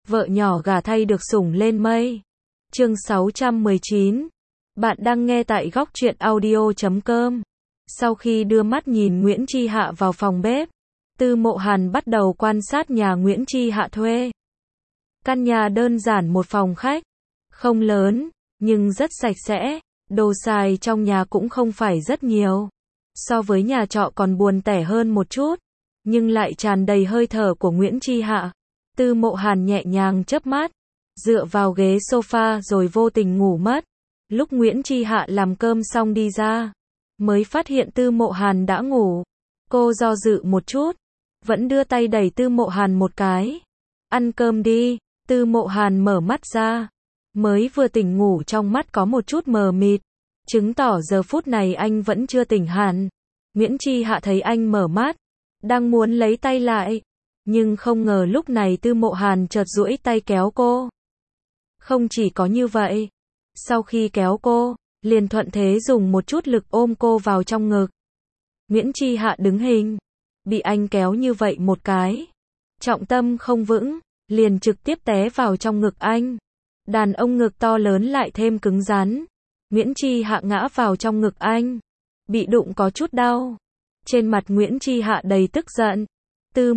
vợ nhỏ gả thay được sủng lên mây. Chương 619. Bạn đang nghe tại góc truyện audio.com. Sau khi đưa mắt nhìn Nguyễn Chi Hạ vào phòng bếp, Tư Mộ Hàn bắt đầu quan sát nhà Nguyễn Chi Hạ thuê. Căn nhà đơn giản một phòng khách, không lớn, nhưng rất sạch sẽ, đồ xài trong nhà cũng không phải rất nhiều. So với nhà trọ còn buồn tẻ hơn một chút, nhưng lại tràn đầy hơi thở của Nguyễn Chi Hạ. Tư Mộ Hàn nhẹ nhàng chớp mắt, dựa vào ghế sofa rồi vô tình ngủ mất. Lúc Nguyễn Chi Hạ làm cơm xong đi ra, mới phát hiện Tư Mộ Hàn đã ngủ. Cô do dự một chút, vẫn đưa tay đẩy Tư Mộ Hàn một cái. Ăn cơm đi. Tư Mộ Hàn mở mắt ra, mới vừa tỉnh ngủ trong mắt có một chút mờ mịt, chứng tỏ giờ phút này anh vẫn chưa tỉnh hẳn. Nguyễn Chi Hạ thấy anh mở mắt, đang muốn lấy tay lại, nhưng không ngờ lúc này Tư Mộ Hàn chợt duỗi tay kéo cô. Không chỉ có như vậy, sau khi kéo cô, liền thuận thế dùng một chút lực ôm cô vào trong ngực. Nguyễn Chi Hạ đứng hình, bị anh kéo như vậy một cái, trọng tâm không vững, liền trực tiếp té vào trong ngực anh. Đàn ông ngực to lớn lại thêm cứng rắn. Nguyễn Chi Hạ ngã vào trong ngực anh, bị đụng có chút đau. Trên mặt Nguyễn Chi Hạ đầy tức giận. Tư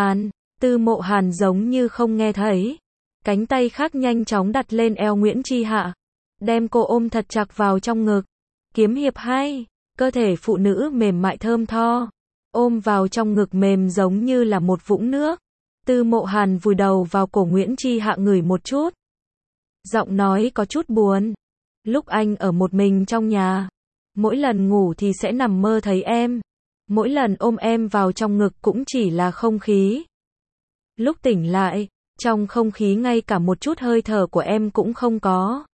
Mộ Hàn giống như không nghe thấy. Cánh tay khác nhanh chóng đặt lên eo Nguyễn Chi Hạ, đem cô ôm thật chặt vào trong ngực. Kiếm hiệp hay, cơ thể phụ nữ mềm mại thơm tho, ôm vào trong ngực mềm giống như là một vũng nước. Tư Mộ Hàn vùi đầu vào cổ Nguyễn Chi Hạ ngửi một chút. Giọng nói có chút buồn. Lúc anh ở một mình trong nhà, mỗi lần ngủ thì sẽ nằm mơ thấy em. Mỗi lần ôm em vào trong ngực cũng chỉ là không khí. Lúc tỉnh lại, trong không khí ngay cả một chút hơi thở của em cũng không có.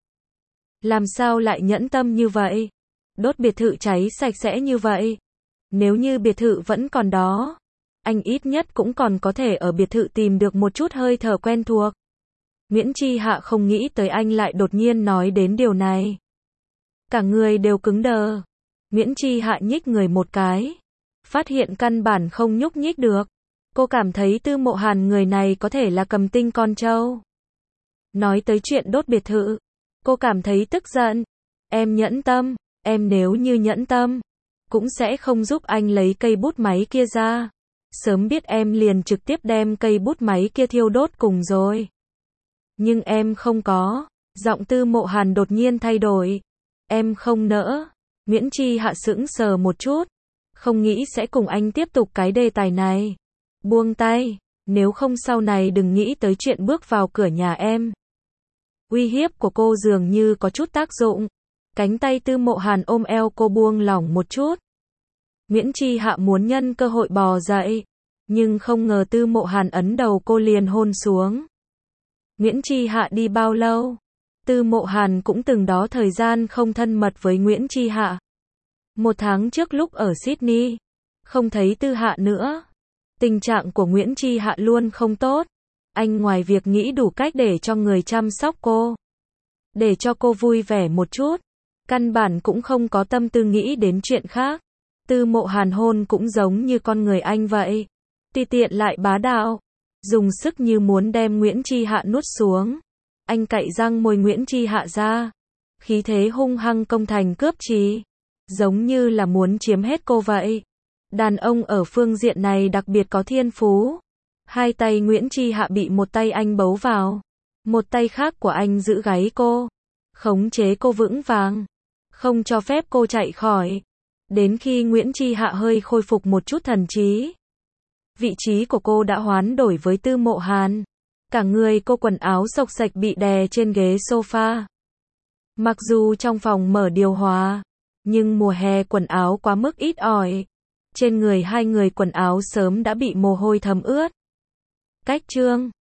Làm sao lại nhẫn tâm như vậy? Đốt biệt thự cháy sạch sẽ như vậy. Nếu như biệt thự vẫn còn đó, anh ít nhất cũng còn có thể ở biệt thự tìm được một chút hơi thở quen thuộc. Nguyễn Chi Hạ không nghĩ tới anh lại đột nhiên nói đến điều này. Cả người đều cứng đờ. Nguyễn Chi Hạ nhích người một cái, phát hiện căn bản không nhúc nhích được. Cô cảm thấy Tư Mộ Hàn người này có thể là cầm tinh con trâu. Nói tới chuyện đốt biệt thự, cô cảm thấy tức giận. Em nhẫn tâm, em nếu như nhẫn tâm, cũng sẽ không giúp anh lấy cây bút máy kia ra. Sớm biết em liền trực tiếp đem cây bút máy kia thiêu đốt cùng rồi. Nhưng em không có. Giọng Tư Mộ Hàn đột nhiên thay đổi. Em không nỡ. Nguyễn Chi Hạ sững sờ một chút, không nghĩ sẽ cùng anh tiếp tục cái đề tài này. Buông tay, nếu không sau này đừng nghĩ tới chuyện bước vào cửa nhà em. Uy hiếp của cô dường như có chút tác dụng. Cánh tay Tư Mộ Hàn ôm eo cô buông lỏng một chút. Nguyễn Chi Hạ muốn nhân cơ hội bò dậy, nhưng không ngờ Tư Mộ Hàn ấn đầu cô liền hôn xuống. Nguyễn Chi Hạ đi bao lâu? Tư Mộ Hàn cũng từng đó thời gian không thân mật với Nguyễn Chi Hạ. 1 tháng trước lúc ở Sydney, không thấy Tư Hạ nữa. Tình trạng của Nguyễn Chi Hạ luôn không tốt. Anh ngoài việc nghĩ đủ cách để cho người chăm sóc cô, để cho cô vui vẻ một chút, căn bản cũng không có tâm tư nghĩ đến chuyện khác. Tư Mộ Hàn hôn cũng giống như con người anh vậy, tùy tiện lại bá đạo, dùng sức như muốn đem Nguyễn Chi Hạ nuốt xuống. Anh cạy răng môi Nguyễn Chi Hạ ra, khí thế hung hăng công thành cướp trì, giống như là muốn chiếm hết cô vậy. Đàn ông ở phương diện này đặc biệt có thiên phú. 2 tay Nguyễn Chi Hạ bị một tay anh bấu vào, một tay khác của anh giữ gáy cô, khống chế cô vững vàng, không cho phép cô chạy khỏi. Đến khi Nguyễn Chi Hạ hơi khôi phục một chút thần trí, vị trí của cô đã hoán đổi với Tư Mộ Hàn. Cả người cô quần áo xộc xạch bị đè trên ghế sofa. Mặc dù trong phòng mở điều hòa, nhưng mùa hè quần áo quá mức ít ỏi. Trên người hai người quần áo sớm đã bị mồ hôi thấm ướt. Cách chương